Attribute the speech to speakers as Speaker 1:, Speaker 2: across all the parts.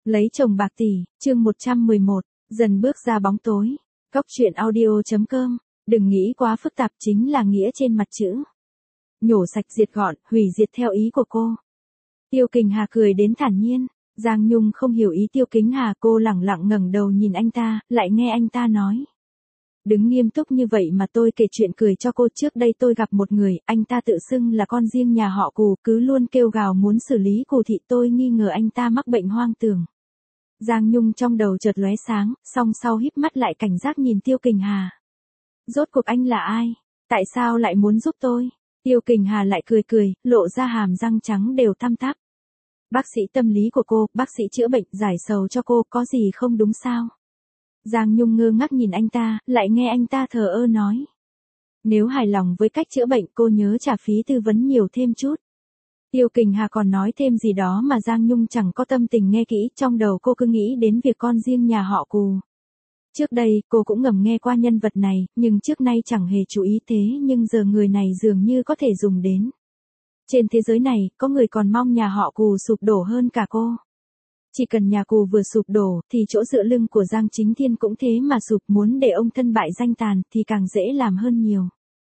Speaker 1: Lấy chồng bạc tỷ, chương 111, dần bước ra bóng tối. Góc truyện audio.com, đừng nghĩ quá phức tạp chính là nghĩa trên mặt chữ. Nhổ sạch diệt gọn, hủy diệt theo ý của cô. Tiêu Kình Hà cười đến thản nhiên, Giang Nhung không hiểu ý Tiêu Kình Hà, cô lẳng lặng ngẩng đầu nhìn anh ta, lại nghe anh ta nói. Đứng nghiêm túc như vậy mà tôi kể chuyện cười cho cô. Trước đây tôi gặp một người, anh ta tự xưng là con riêng nhà họ Cù, cứ luôn kêu gào muốn xử lý Cù thị, tôi nghi ngờ anh ta mắc bệnh hoang tưởng. Giang Nhung trong đầu chợt lóe sáng, song sau híp mắt lại cảnh giác nhìn Tiêu Kình Hà. Rốt cuộc anh là ai? Tại sao lại muốn giúp tôi? Tiêu Kình Hà lại cười cười, lộ ra hàm răng trắng đều tăm tắp. Bác sĩ tâm lý của cô, bác sĩ chữa bệnh, giải sầu cho cô, có gì không đúng sao? Giang Nhung ngơ ngác nhìn anh ta, lại nghe anh ta thờ ơ nói. Nếu hài lòng với cách chữa bệnh cô nhớ trả phí tư vấn nhiều thêm chút. Tiêu Kình Hà còn nói thêm gì đó mà Giang Nhung chẳng có tâm tình nghe kỹ, trong đầu cô cứ nghĩ đến việc con riêng nhà họ Cù. Trước đây, cô cũng ngầm nghe qua nhân vật này, nhưng trước nay chẳng hề chú ý thế, nhưng giờ người này dường như có thể dùng đến. Trên thế giới này, có người còn mong nhà họ Cù sụp đổ hơn cả cô. Chỉ cần nhà Cù vừa sụp đổ, thì chỗ dựa lưng của Giang Chính Thiên cũng thế mà sụp, muốn để ông thân bại danh tàn, thì càng dễ làm hơn nhiều.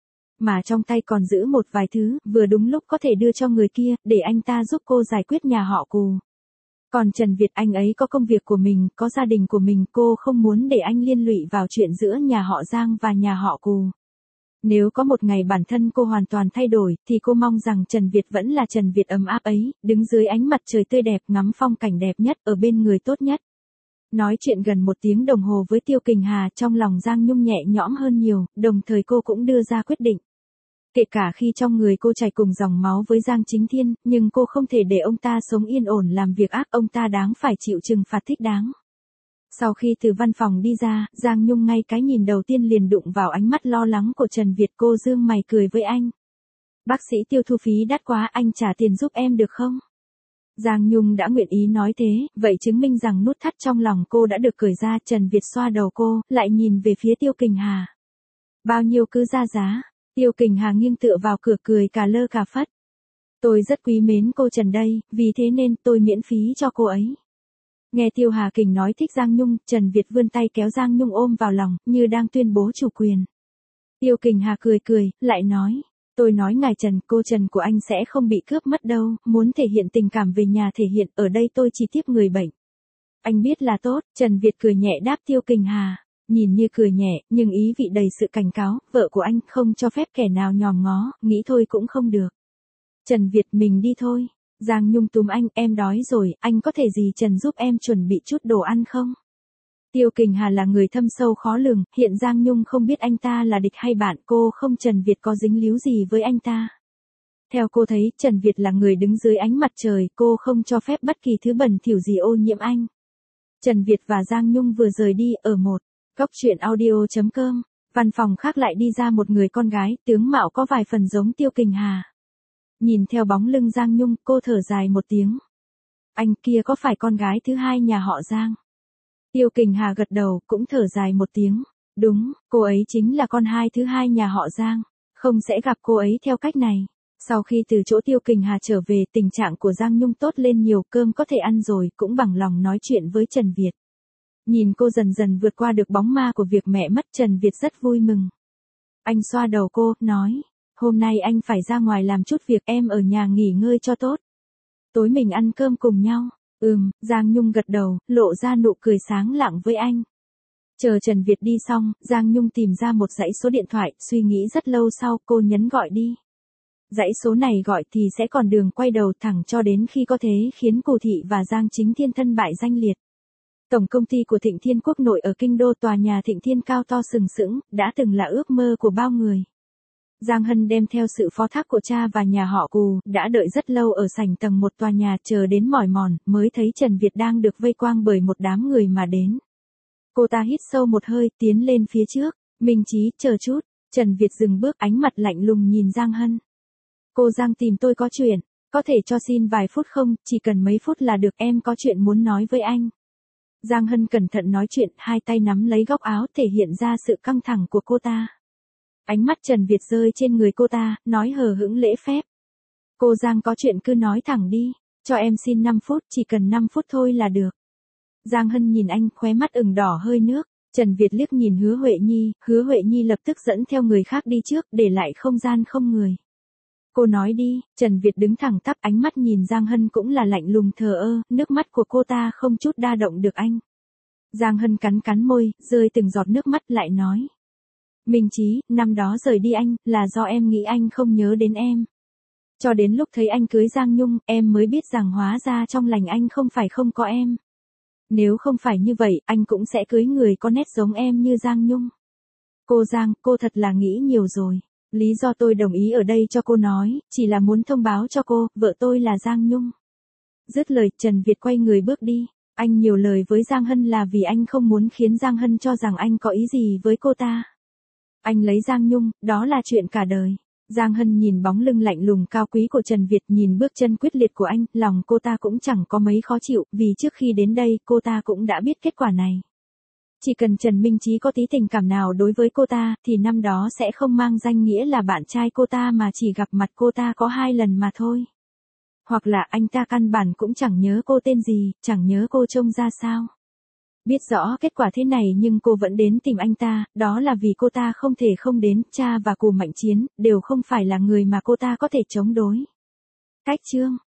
Speaker 1: Mà trong tay còn giữ một vài thứ, vừa đúng lúc có thể đưa cho người kia, để anh ta giúp cô giải quyết nhà họ Cù. Còn Trần Việt, anh ấy có công việc của mình, có gia đình của mình, cô không muốn để anh liên lụy vào chuyện giữa nhà họ Giang và nhà họ Cù. Nếu có một ngày bản thân cô hoàn toàn thay đổi, thì cô mong rằng Trần Việt vẫn là Trần Việt ấm áp ấy, đứng dưới ánh mặt trời tươi đẹp, ngắm phong cảnh đẹp nhất, ở bên người tốt nhất. Nói chuyện gần 1 tiếng đồng hồ với Tiêu Kình Hà, trong lòng Giang Nhung nhẹ nhõm hơn nhiều, đồng thời cô cũng đưa ra quyết định. Kể cả khi trong người cô chảy cùng dòng máu với Giang Chính Thiên, nhưng cô không thể để ông ta sống yên ổn làm việc ác, ông ta đáng phải chịu trừng phạt thích đáng. Sau khi từ văn phòng đi ra, Giang Nhung ngay cái nhìn đầu tiên liền đụng vào ánh mắt lo lắng của Trần Việt, cô dương mày cười với anh. Bác sĩ Tiêu thu phí đắt quá, anh trả tiền giúp em được không? Giang Nhung đã nguyện ý nói thế, vậy chứng minh rằng nút thắt trong lòng cô đã được cởi ra. Trần Việt xoa đầu cô, lại nhìn về phía Tiêu Kình Hà. Bao nhiêu cứ ra giá. Tiêu Kình Hà nghiêng tựa vào cửa cười cả lơ cả phất. Tôi rất quý mến cô Trần đây, vì thế nên tôi miễn phí cho cô ấy. Nghe Tiêu Hà Kình nói thích Giang Nhung, Trần Việt vươn tay kéo Giang Nhung ôm vào lòng, như đang tuyên bố chủ quyền. Tiêu Kình Hà cười cười, lại nói. Tôi nói ngài Trần, cô Trần của anh sẽ không bị cướp mất đâu, muốn thể hiện tình cảm về nhà thể hiện, ở đây tôi chỉ tiếp người bệnh. Anh biết là tốt, Trần Việt cười nhẹ đáp Tiêu Kình Hà. Nhìn như cười nhẹ, nhưng ý vị đầy sự cảnh cáo, vợ của anh không cho phép kẻ nào nhòm ngó, nghĩ thôi cũng không được. Trần Việt, mình đi thôi. Giang Nhung túm anh, em đói rồi, anh có thể gì Trần giúp em chuẩn bị chút đồ ăn không? Tiêu Kình Hà là người thâm sâu khó lường, hiện Giang Nhung không biết anh ta là địch hay bạn, cô không Trần Việt có dính líu gì với anh ta. Theo cô thấy, Trần Việt là người đứng dưới ánh mặt trời, cô không cho phép bất kỳ thứ bẩn thỉu gì ô nhiễm anh. Trần Việt và Giang Nhung vừa rời đi, ở một góc truyện audio.com, văn phòng khác lại đi ra một người con gái, tướng mạo có vài phần giống Tiêu Kình Hà. Nhìn theo bóng lưng Giang Nhung, cô thở dài một tiếng. Anh kia có phải con gái thứ hai nhà họ Giang? Tiêu Kình Hà gật đầu, cũng thở dài một tiếng. Đúng, cô ấy chính là con hai thứ hai nhà họ Giang. Không sẽ gặp cô ấy theo cách này. Sau khi từ chỗ Tiêu Kình Hà trở về, tình trạng của Giang Nhung tốt lên nhiều, cơm có thể ăn rồi, cũng bằng lòng nói chuyện với Trần Việt. Nhìn cô dần dần vượt qua được bóng ma của việc mẹ mất, Trần Việt rất vui mừng. Anh xoa đầu cô, nói. Hôm nay anh phải ra ngoài làm chút việc, em ở nhà nghỉ ngơi cho tốt. Tối mình ăn cơm cùng nhau. Giang Nhung gật đầu, lộ ra nụ cười sáng lạng với anh. Chờ Trần Việt đi xong, Giang Nhung tìm ra một dãy số điện thoại, suy nghĩ rất lâu sau, cô nhấn gọi đi. Dãy số này gọi thì sẽ còn đường quay đầu thẳng cho đến khi có thế khiến Cù thị và Giang Chính Thiên thân bại danh liệt. Tổng công ty của Thịnh Thiên Quốc nội ở Kinh Đô, tòa nhà Thịnh Thiên cao to sừng sững, đã từng là ước mơ của bao người. Giang Hân đem theo sự phó thác của cha và nhà họ Cù, đã đợi rất lâu ở sảnh tầng 1 tòa nhà, chờ đến mỏi mòn, mới thấy Trần Việt đang được vây quang bởi một đám người mà đến. Cô ta hít sâu một hơi, tiến lên phía trước. Minh Chí, chờ chút. Trần Việt dừng bước, ánh mặt lạnh lùng nhìn Giang Hân. Cô Giang tìm tôi có chuyện, có thể cho xin vài phút không, chỉ cần mấy phút là được, em có chuyện muốn nói với anh. Giang Hân cẩn thận nói chuyện, hai tay nắm lấy góc áo thể hiện ra sự căng thẳng của cô ta. Ánh mắt Trần Việt rơi trên người cô ta, nói hờ hững lễ phép. Cô Giang có chuyện cứ nói thẳng đi, cho em xin 5 phút, chỉ cần 5 phút thôi là được. Giang Hân nhìn anh, khóe mắt ửng đỏ hơi nước. Trần Việt liếc nhìn Hứa Huệ Nhi lập tức dẫn theo người khác đi trước, để lại không gian không người. Cô nói đi, Trần Việt đứng thẳng tắp, ánh mắt nhìn Giang Hân cũng là lạnh lùng thờ ơ, nước mắt của cô ta không chút đa động được anh. Giang Hân cắn cắn môi, rơi từng giọt nước mắt lại nói. Minh Chí, năm đó rời đi anh, là do em nghĩ anh không nhớ đến em. Cho đến lúc thấy anh cưới Giang Nhung, em mới biết rằng hóa ra trong lành anh không phải không có em. Nếu không phải như vậy, anh cũng sẽ cưới người có nét giống em như Giang Nhung. Cô Giang, cô thật là nghĩ nhiều rồi. Lý do tôi đồng ý ở đây cho cô nói, chỉ là muốn thông báo cho cô, vợ tôi là Giang Nhung. Dứt lời, Trần Việt quay người bước đi. Anh nhiều lời với Giang Hân là vì anh không muốn khiến Giang Hân cho rằng anh có ý gì với cô ta. Anh lấy Giang Nhung, đó là chuyện cả đời. Giang Hân nhìn bóng lưng lạnh lùng cao quý của Trần Việt, nhìn bước chân quyết liệt của anh, lòng cô ta cũng chẳng có mấy khó chịu, vì trước khi đến đây cô ta cũng đã biết kết quả này. Chỉ cần Trần Minh Chí có tí tình cảm nào đối với cô ta, thì năm đó sẽ không mang danh nghĩa là bạn trai cô ta mà chỉ gặp mặt cô ta có 2 lần mà thôi. Hoặc là anh ta căn bản cũng chẳng nhớ cô tên gì, chẳng nhớ cô trông ra sao. Biết rõ kết quả thế này nhưng cô vẫn đến tìm anh ta, đó là vì cô ta không thể không đến, cha và Cù Mạnh Chiến, đều không phải là người mà cô ta có thể chống đối. Cách chương